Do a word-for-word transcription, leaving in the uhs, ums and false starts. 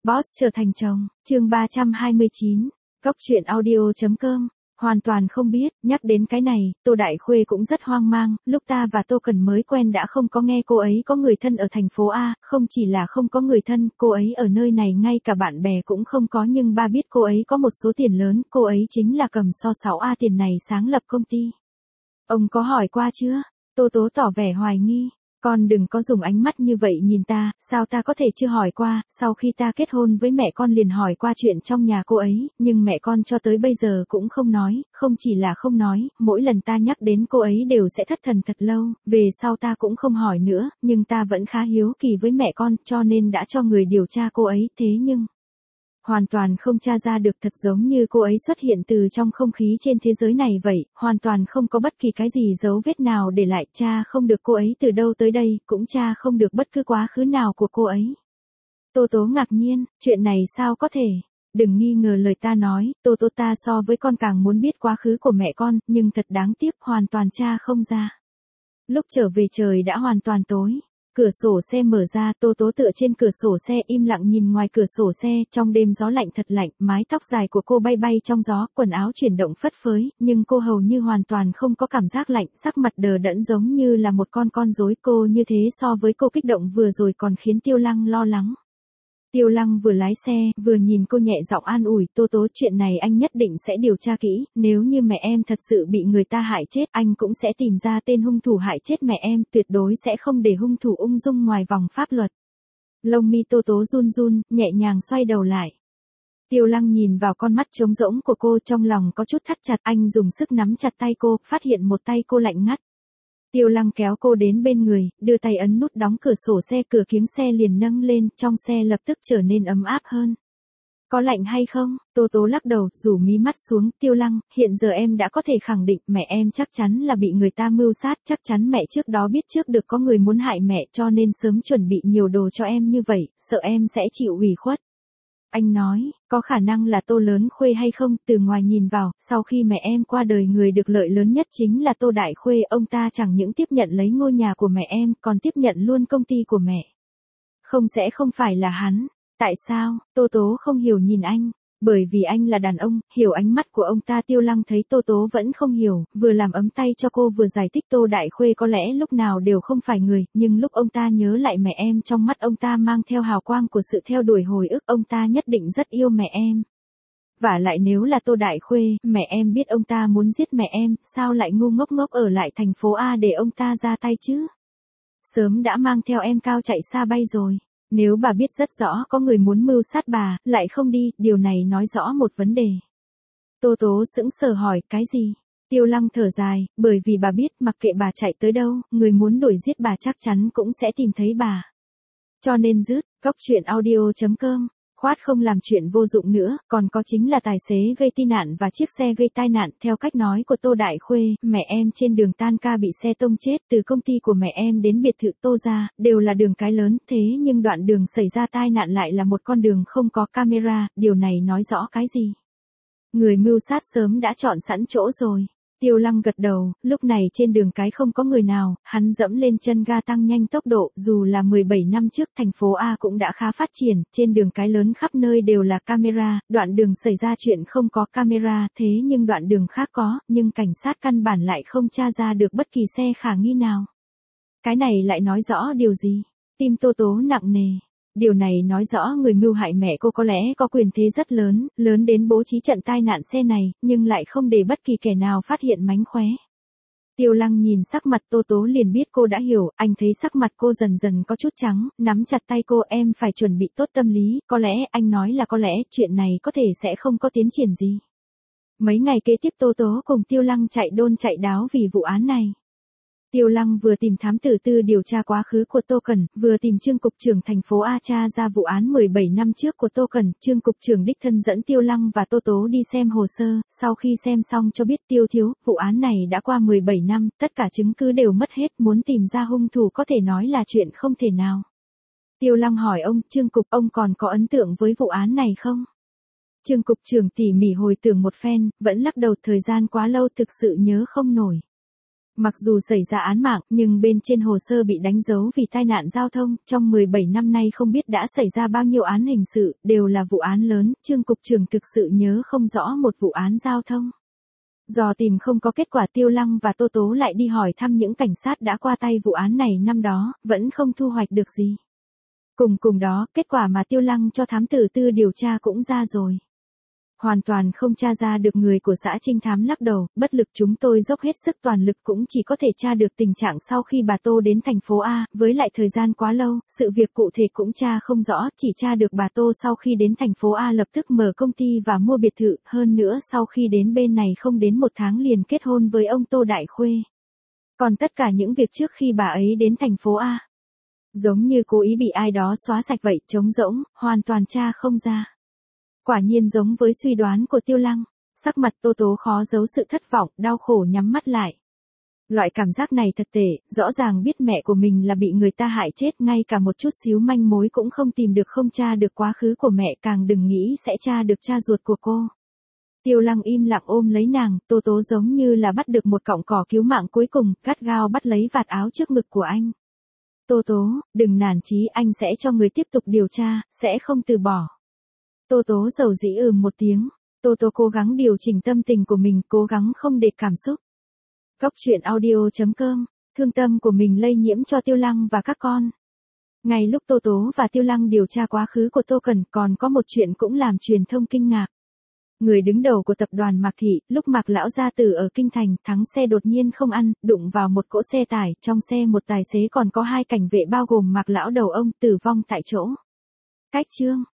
Boss trở thành chồng, chương ba trăm hai mươi chín, Cóc truyện audio chấm com. Hoàn toàn không biết, nhắc đến cái này, Tô Đại Khuê cũng rất hoang mang, lúc ta và Tô Cần mới quen đã không có nghe cô ấy có người thân ở thành phố A, không chỉ là không có người thân, cô ấy ở nơi này ngay cả bạn bè cũng không có, nhưng ba biết cô ấy có một số tiền lớn, cô ấy chính là cầm so sáu A tiền này sáng lập công ty. Ông có hỏi qua chưa? Tô Tố tỏ vẻ hoài nghi. Con đừng có dùng ánh mắt như vậy nhìn ta, sao ta có thể chưa hỏi qua, sau khi ta kết hôn với mẹ con liền hỏi qua chuyện trong nhà cô ấy, nhưng mẹ con cho tới bây giờ cũng không nói, không chỉ là không nói, mỗi lần ta nhắc đến cô ấy đều sẽ thất thần thật lâu, về sau ta cũng không hỏi nữa, nhưng ta vẫn khá hiếu kỳ với mẹ con, cho nên đã cho người điều tra cô ấy, thế nhưng hoàn toàn không tra ra được, thật giống như cô ấy xuất hiện từ trong không khí trên thế giới này vậy, hoàn toàn không có bất kỳ cái gì dấu vết nào để lại, tra không được cô ấy từ đâu tới đây, cũng tra không được bất cứ quá khứ nào của cô ấy. Tô Tố ngạc nhiên, chuyện này sao có thể? Đừng nghi ngờ lời ta nói, Tô Tố ta so với con càng muốn biết quá khứ của mẹ con, nhưng thật đáng tiếc, hoàn toàn tra không ra. Lúc trở về trời đã hoàn toàn tối. Cửa sổ xe mở ra, Tô Tố tựa trên cửa sổ xe im lặng nhìn ngoài cửa sổ xe, trong đêm gió lạnh thật lạnh, mái tóc dài của cô bay bay trong gió, quần áo chuyển động phất phới, nhưng cô hầu như hoàn toàn không có cảm giác lạnh, sắc mặt đờ đẫn giống như là một con con rối, cô như thế so với cô kích động vừa rồi còn khiến Tiêu Lăng lo lắng. Tiêu Lăng vừa lái xe, vừa nhìn cô nhẹ giọng an ủi, Tô Tố, chuyện này anh nhất định sẽ điều tra kỹ, nếu như mẹ em thật sự bị người ta hại chết, anh cũng sẽ tìm ra tên hung thủ hại chết mẹ em, tuyệt đối sẽ không để hung thủ ung dung ngoài vòng pháp luật. Lông mi Tô Tố run run, nhẹ nhàng xoay đầu lại. Tiêu Lăng nhìn vào con mắt trống rỗng của cô, trong lòng có chút thắt chặt, anh dùng sức nắm chặt tay cô, phát hiện một tay cô lạnh ngắt. Tiêu Lăng kéo cô đến bên người, đưa tay ấn nút đóng cửa sổ xe, cửa kiếng xe liền nâng lên, trong xe lập tức trở nên ấm áp hơn. Có lạnh hay không? Tô Tố lắc đầu, rủ mí mắt xuống, Tiêu Lăng, hiện giờ em đã có thể khẳng định mẹ em chắc chắn là bị người ta mưu sát, chắc chắn mẹ trước đó biết trước được có người muốn hại mẹ cho nên sớm chuẩn bị nhiều đồ cho em như vậy, sợ em sẽ chịu ủy khuất. Anh nói, có khả năng là Tô Lớn Khuê hay không, từ ngoài nhìn vào, sau khi mẹ em qua đời người được lợi lớn nhất chính là Tô Đại Khuê, ông ta chẳng những tiếp nhận lấy ngôi nhà của mẹ em, còn tiếp nhận luôn công ty của mẹ. Không sẽ không phải là hắn, tại sao? Tô Tố không hiểu nhìn anh. Bởi vì anh là đàn ông, hiểu ánh mắt của ông ta. Tiêu Lăng thấy Tô Tố vẫn không hiểu, vừa làm ấm tay cho cô vừa giải thích Tô Đại Khuê có lẽ lúc nào đều không phải người, nhưng lúc ông ta nhớ lại mẹ em trong mắt ông ta mang theo hào quang của sự theo đuổi hồi ức, ông ta nhất định rất yêu mẹ em. Vả lại nếu là Tô Đại Khuê, mẹ em biết ông ta muốn giết mẹ em, sao lại ngu ngốc ngốc ở lại thành phố A để ông ta ra tay chứ? Sớm đã mang theo em cao chạy xa bay rồi. Nếu bà biết rất rõ có người muốn mưu sát bà, lại không đi, điều này nói rõ một vấn đề. Tô Tố sững sờ hỏi, cái gì? Tiêu Lăng thở dài, bởi vì bà biết mặc kệ bà chạy tới đâu, người muốn đuổi giết bà chắc chắn cũng sẽ tìm thấy bà. Cho nên dứt, cóc truyện audio chấm com. Khoát không làm chuyện vô dụng nữa, còn có chính là tài xế gây tai nạn và chiếc xe gây tai nạn. Theo cách nói của Tô Đại Khuê, mẹ em trên đường tan ca bị xe tông chết, từ công ty của mẹ em đến biệt thự Tô gia, đều là đường cái lớn, thế nhưng đoạn đường xảy ra tai nạn lại là một con đường không có camera, điều này nói rõ cái gì? Người mưu sát sớm đã chọn sẵn chỗ rồi. Tiêu Lăng gật đầu, lúc này trên đường cái không có người nào, hắn dẫm lên chân ga tăng nhanh tốc độ, dù là mười bảy năm trước thành phố A cũng đã khá phát triển, trên đường cái lớn khắp nơi đều là camera, đoạn đường xảy ra chuyện không có camera, thế nhưng đoạn đường khác có, nhưng cảnh sát căn bản lại không tra ra được bất kỳ xe khả nghi nào. Cái này lại nói rõ điều gì? Tim Tô Tố nặng nề. Điều này nói rõ người mưu hại mẹ cô có lẽ có quyền thế rất lớn, lớn đến bố trí trận tai nạn xe này, nhưng lại không để bất kỳ kẻ nào phát hiện mánh khóe. Tiêu Lăng nhìn sắc mặt Tô Tố liền biết cô đã hiểu, anh thấy sắc mặt cô dần dần có chút trắng, nắm chặt tay cô, em phải chuẩn bị tốt tâm lý, có lẽ, anh nói là có lẽ, chuyện này có thể sẽ không có tiến triển gì. Mấy ngày kế tiếp Tô Tố cùng Tiêu Lăng chạy đôn chạy đáo vì vụ án này. Tiêu Lăng vừa tìm thám tử tư điều tra quá khứ của Tô Cẩn, vừa tìm Trương cục trưởng thành phố A tra ra vụ án mười bảy năm trước của Tô Cẩn. Trương cục trưởng đích thân dẫn Tiêu Lăng và Tô Tố đi xem hồ sơ, sau khi xem xong cho biết Tiêu thiếu, vụ án này đã qua mười bảy năm, tất cả chứng cứ đều mất hết, muốn tìm ra hung thủ có thể nói là chuyện không thể nào. Tiêu Lăng hỏi ông, Trương cục, ông còn có ấn tượng với vụ án này không? Trương cục trưởng tỉ mỉ hồi tưởng một phen, vẫn lắc đầu, thời gian quá lâu thực sự nhớ không nổi. Mặc dù xảy ra án mạng, nhưng bên trên hồ sơ bị đánh dấu vì tai nạn giao thông, trong mười bảy năm nay không biết đã xảy ra bao nhiêu án hình sự, đều là vụ án lớn, Trương cục trưởng thực sự nhớ không rõ một vụ án giao thông. Dò tìm không có kết quả, Tiêu Lăng và Tô Tố lại đi hỏi thăm những cảnh sát đã qua tay vụ án này năm đó, vẫn không thu hoạch được gì. Cùng cùng đó, kết quả mà Tiêu Lăng cho thám tử Tư điều tra cũng ra rồi. Hoàn toàn không tra ra được người của xã trinh thám lắc đầu, bất lực, chúng tôi dốc hết sức toàn lực cũng chỉ có thể tra được tình trạng sau khi bà Tô đến thành phố A, với lại thời gian quá lâu, sự việc cụ thể cũng tra không rõ, chỉ tra được bà Tô sau khi đến thành phố A lập tức mở công ty và mua biệt thự, hơn nữa sau khi đến bên này không đến một tháng liền kết hôn với ông Tô Đại Khuê. Còn tất cả những việc trước khi bà ấy đến thành phố A, giống như cố ý bị ai đó xóa sạch vậy, trống rỗng, hoàn toàn tra không ra. Quả nhiên giống với suy đoán của Tiêu Lăng, sắc mặt Tô Tố khó giấu sự thất vọng, đau khổ nhắm mắt lại. Loại cảm giác này thật tệ, rõ ràng biết mẹ của mình là bị người ta hại chết, ngay cả một chút xíu manh mối cũng không tìm được, không tra được quá khứ của mẹ, càng đừng nghĩ sẽ tra được cha ruột của cô. Tiêu Lăng im lặng ôm lấy nàng, Tô Tố giống như là bắt được một cọng cỏ cứu mạng cuối cùng, gắt gao bắt lấy vạt áo trước ngực của anh. Tô Tố, đừng nản chí, anh sẽ cho người tiếp tục điều tra, sẽ không từ bỏ. Tô Tố dầu dĩ ừm một tiếng, Tô Tố cố gắng điều chỉnh tâm tình của mình, cố gắng không để cảm xúc. Cốc truyện audio chấm com, thương tâm của mình lây nhiễm cho Tiêu Lăng và các con. Ngay lúc Tô Tố và Tiêu Lăng điều tra quá khứ của Tô Cẩn, còn có một chuyện cũng làm truyền thông kinh ngạc. Người đứng đầu của tập đoàn Mạc Thị, lúc Mạc lão gia tử ở Kinh Thành, thắng xe đột nhiên không ăn, đụng vào một cỗ xe tải, trong xe một tài xế còn có hai cảnh vệ bao gồm Mạc lão đầu ông, tử vong tại chỗ. Cách chương